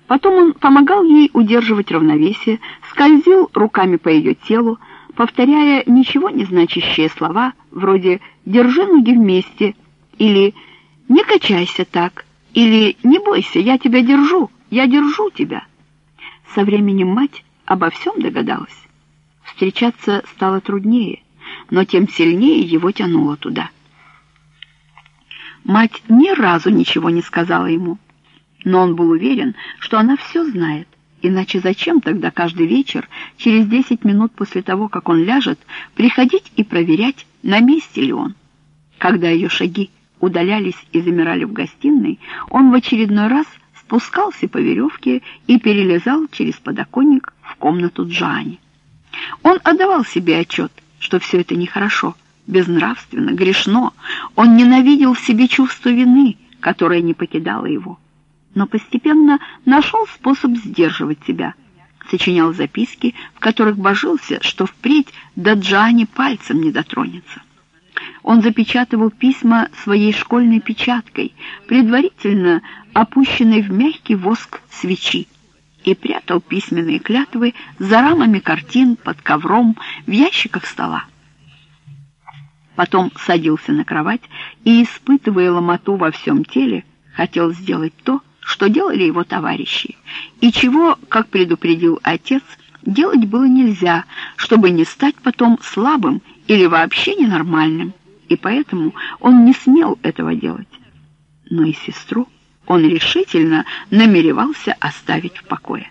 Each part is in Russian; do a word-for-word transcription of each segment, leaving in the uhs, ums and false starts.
Потом он помогал ей удерживать равновесие, скользил руками по ее телу, повторяя ничего не значащие слова вроде «держи ноги вместе» или «не качайся так» или «не бойся, я тебя держу, я держу тебя». Со временем мать обо всем догадалась. Встречаться стало труднее, но тем сильнее его тянуло туда. Мать ни разу ничего не сказала ему, но он был уверен, что она все знает, иначе зачем тогда каждый вечер, через десять минут после того, как он ляжет, приходить и проверять, на месте ли он? Когда ее шаги удалялись и замирали в гостиной, он в очередной раз спускался по веревке и перелезал через подоконник в комнату Джоанни. Он отдавал себе отчет, что все это нехорошо, безнравственно, грешно. Он ненавидел в себе чувство вины, которое не покидало его. Но постепенно нашел способ сдерживать себя. Сочинял записки, в которых божился, что впредь до Джоанни пальцем не дотронется. Он запечатывал письма своей школьной печаткой, предварительно опущенной в мягкий воск свечи, и прятал письменные клятвы за рамами картин, под ковром, в ящиках стола. Потом садился на кровать и, испытывая ломоту во всем теле, хотел сделать то, что делали его товарищи, и чего, как предупредил отец, делать было нельзя, чтобы не стать потом слабым или вообще ненормальным, и поэтому он не смел этого делать. Но и сестру он решительно намеревался оставить в покое.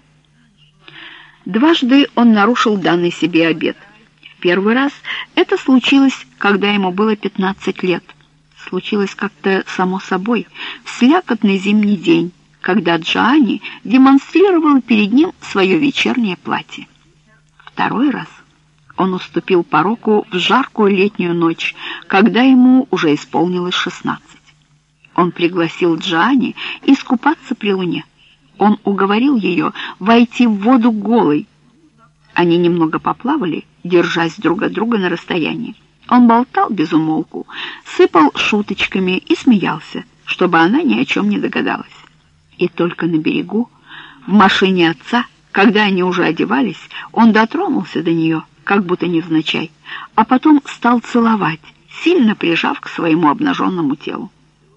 Дважды он нарушил данный себе обет. В первый раз это случилось, когда ему было пятнадцать лет. Случилось как-то само собой, в слякотный зимний день, когда Джоанни демонстрировала перед ним свое вечернее платье. Второй раз он уступил пороку в жаркую летнюю ночь, когда ему уже исполнилось шестнадцать. Он пригласил Джоанни искупаться при луне. Он уговорил ее войти в воду голой. Они немного поплавали, держась друг от друга на расстоянии. Он болтал без умолку, сыпал шуточками и смеялся, чтобы она ни о чем не догадалась. И только на берегу, в машине отца, когда они уже одевались, он дотронулся до нее, как будто невзначай, а потом стал целовать, сильно прижав к своему обнаженному телу.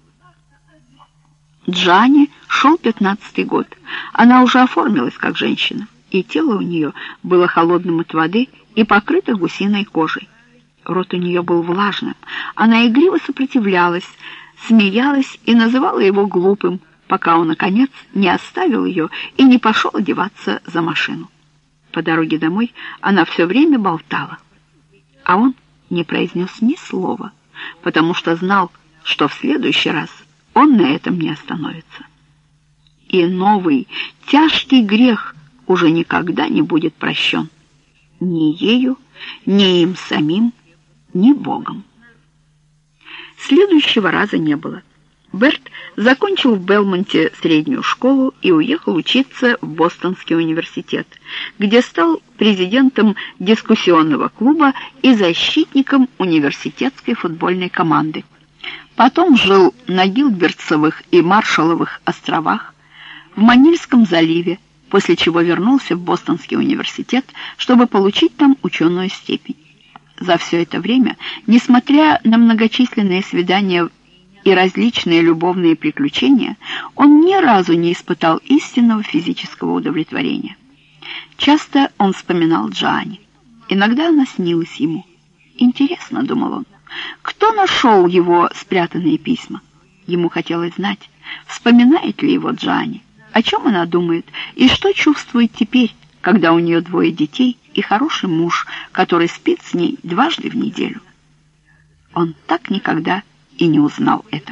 Джоанни шел пятнадцатый год. Она уже оформилась как женщина, и тело у нее было холодным от воды и покрыто гусиной кожей. Рот у нее был влажным. Она игриво сопротивлялась, смеялась и называла его глупым, пока он, наконец, не оставил ее и не пошел одеваться за машину. По дороге домой она все время болтала, а он не произнес ни слова, потому что знал, что в следующий раз он на этом не остановится. И новый, тяжкий грех уже никогда не будет прощен ни ею, ни им самим, ни Богом. Следующего раза не было. Берт закончил в Белмонте среднюю школу и уехал учиться в Бостонский университет, где стал президентом дискуссионного клуба и защитником университетской футбольной команды. Потом жил на Гилбертсовых и Маршалловых островах, в Манильском заливе, после чего вернулся в Бостонский университет, чтобы получить там ученую степень. За все это время, несмотря на многочисленные свидания и различные любовные приключения, он ни разу не испытал истинного физического удовлетворения. Часто он вспоминал Джоанни. Иногда она снилась ему. «Интересно», — думал он, — «кто нашел его спрятанные письма?» Ему хотелось знать, вспоминает ли его Джоанни, о чем она думает и что чувствует теперь, когда у нее двое детей и хороший муж, который спит с ней дважды в неделю. Он так никогда и не узнал этого.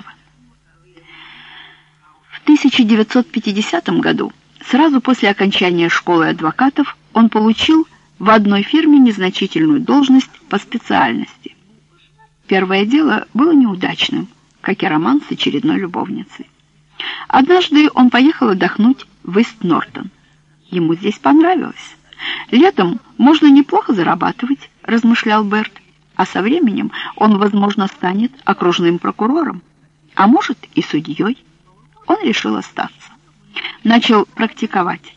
В тысяча девятьсот пятидесятом году, сразу после окончания школы адвокатов, он получил в одной фирме незначительную должность по специальности. Первое дело было неудачным, как и роман с очередной любовницей. Однажды он поехал отдохнуть в Ист-Нортон. Ему здесь понравилось. «Летом можно неплохо зарабатывать», — размышлял Берт, «а со временем он, возможно, станет окружным прокурором, а может и судьей». Он решил остаться. начал практиковать.